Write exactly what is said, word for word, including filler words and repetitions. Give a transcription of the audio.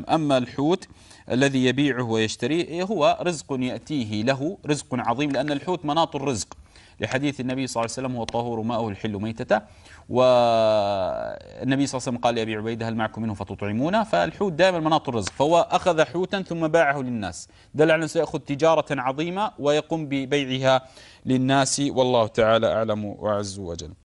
أما الحوت الذي يبيعه ويشتريه هو رزق يأتيه له، رزق عظيم، لأن الحوت مناط الرزق، لحديث النبي صلى الله عليه وسلم: هو الطهور ماؤه الحل ميتته. والنبي صلى الله عليه وسلم قال لأبي عبيدة: هل معكم منه فتطعمونه؟ فالحوت دائما مناط الرزق، فهو أخذ حوتا ثم باعه للناس، دل على أنه سيأخذ تجارة عظيمة ويقوم ببيعها للناس، والله تعالى أعلم وأعز وجل.